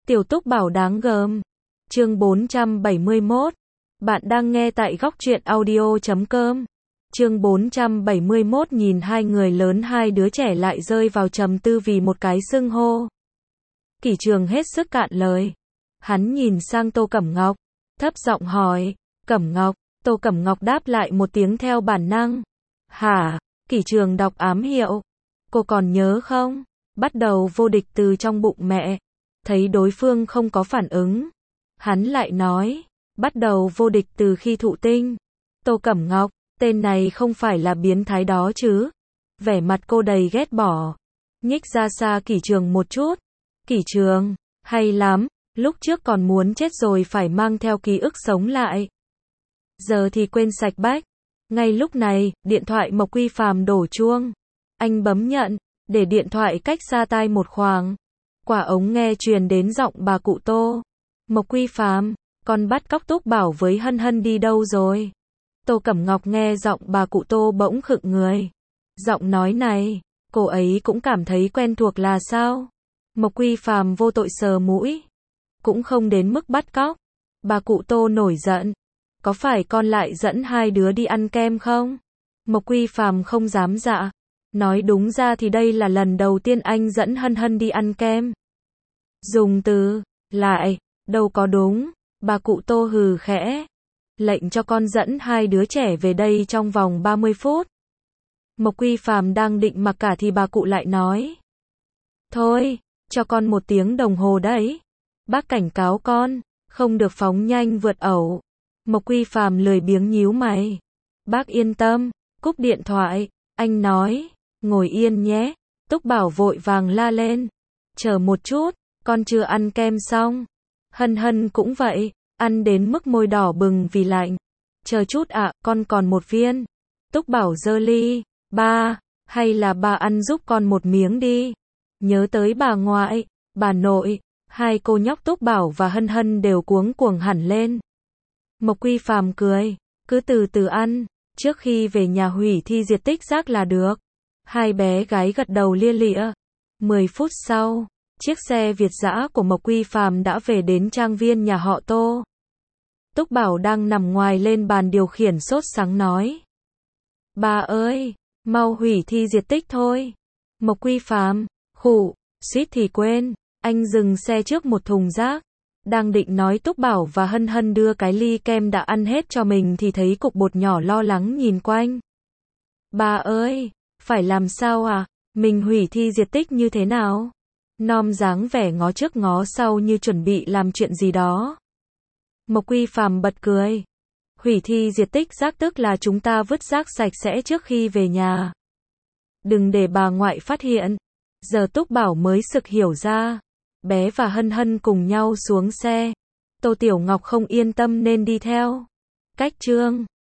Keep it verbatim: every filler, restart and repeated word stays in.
Tiểu Túc Bảo đáng gờm. Chương bốn trăm bảy mươi mốt. Bạn đang nghe tại góc truyện audio chấm com. Chương bốn trăm bảy mươi mốt. Nhìn hai người lớn hai đứa trẻ lại rơi vào trầm tư vì một cái xưng hô. Kỷ Trường hết sức cạn lời. Hắn nhìn sang Tô Cẩm Ngọc, thấp giọng hỏi, Cẩm Ngọc. Tô Cẩm Ngọc đáp lại một tiếng theo bản năng. Hả? Kỷ Trường đọc ám hiệu. Cô còn nhớ không? Bắt đầu vô địch từ trong bụng mẹ. Thấy đối phương không có phản ứng, hắn lại nói, bắt đầu vô địch từ khi thụ tinh. Tô Cẩm Ngọc, tên này không phải là biến thái đó chứ? Vẻ mặt cô đầy ghét bỏ. Nhích ra xa Kỷ Trường một chút. Kỷ Trường, hay lắm, lúc trước còn muốn chết rồi phải mang theo ký ức sống lại. Giờ thì quên sạch bách. Ngay lúc này, điện thoại Mộc Quy Phàm đổ chuông. Anh bấm nhận, để điện thoại cách xa tai một khoảng. Quả ống nghe truyền đến giọng bà cụ Tô. Mộc Quy Phàm, con bắt cóc Túc Bảo với Hân Hân đi đâu rồi? Tô Cẩm Ngọc nghe giọng bà cụ Tô bỗng khựng người. Giọng nói này, cô ấy cũng cảm thấy quen thuộc là sao? Mộc Quy Phàm vô tội sờ mũi. Cũng không đến mức bắt cóc. Bà cụ Tô nổi giận. Có phải con lại dẫn hai đứa đi ăn kem không? Mộc Quy Phàm không dám dạ. Nói đúng ra thì đây là lần đầu tiên anh dẫn Hân Hân đi ăn kem. Dùng từ lại, đâu có đúng. Bà cụ Tô hừ khẽ. Lệnh cho con dẫn hai đứa trẻ về đây trong vòng ba mươi phút. Mộc Quy Phàm đang định mặc cả thì bà cụ lại nói. Thôi, cho con một tiếng đồng hồ đấy. Bác cảnh cáo con, không được phóng nhanh vượt ẩu. Mộc Quy Phàm lười biếng nhíu mày. Bác yên tâm, cúp điện thoại, anh nói, ngồi yên nhé. Túc Bảo vội vàng la lên. Chờ một chút, con chưa ăn kem xong. Hân Hân cũng vậy, ăn đến mức môi đỏ bừng vì lạnh. Chờ chút ạ, à, con còn một viên. Túc Bảo giơ ly. Ba, hay là ba ăn giúp con một miếng đi. Nhớ tới bà ngoại, bà nội, hai cô nhóc Túc Bảo và Hân Hân đều cuống cuồng hẳn lên. Mộc Quy Phàm cười, cứ từ từ ăn, trước khi về nhà hủy thi diệt tích rác là được. Hai bé gái gật đầu lia lịa. Mười phút sau, chiếc xe Việt dã của Mộc Quy Phàm đã về đến trang viên nhà họ Tô. Túc Bảo đang nằm ngoài lên bàn điều khiển sốt sắng nói. Bà ơi, mau hủy thi diệt tích thôi. Mộc Quy Phàm, khụ, suýt thì quên, anh dừng xe trước một thùng rác. Đang định nói Túc Bảo và Hân Hân đưa cái ly kem đã ăn hết cho mình thì thấy cục bột nhỏ lo lắng nhìn quanh. Bà ơi, phải làm sao à? Mình hủy thi diệt tích như thế nào? Nom dáng vẻ ngó trước ngó sau như chuẩn bị làm chuyện gì đó. Mộc Quy Phàm bật cười. Hủy thi diệt tích rác tức là chúng ta vứt rác sạch sẽ trước khi về nhà. Đừng để bà ngoại phát hiện. Giờ Túc Bảo mới sực hiểu ra. Bé và Hân Hân cùng nhau xuống xe. Tô Tiểu Ngọc không yên tâm nên đi theo. Cách chương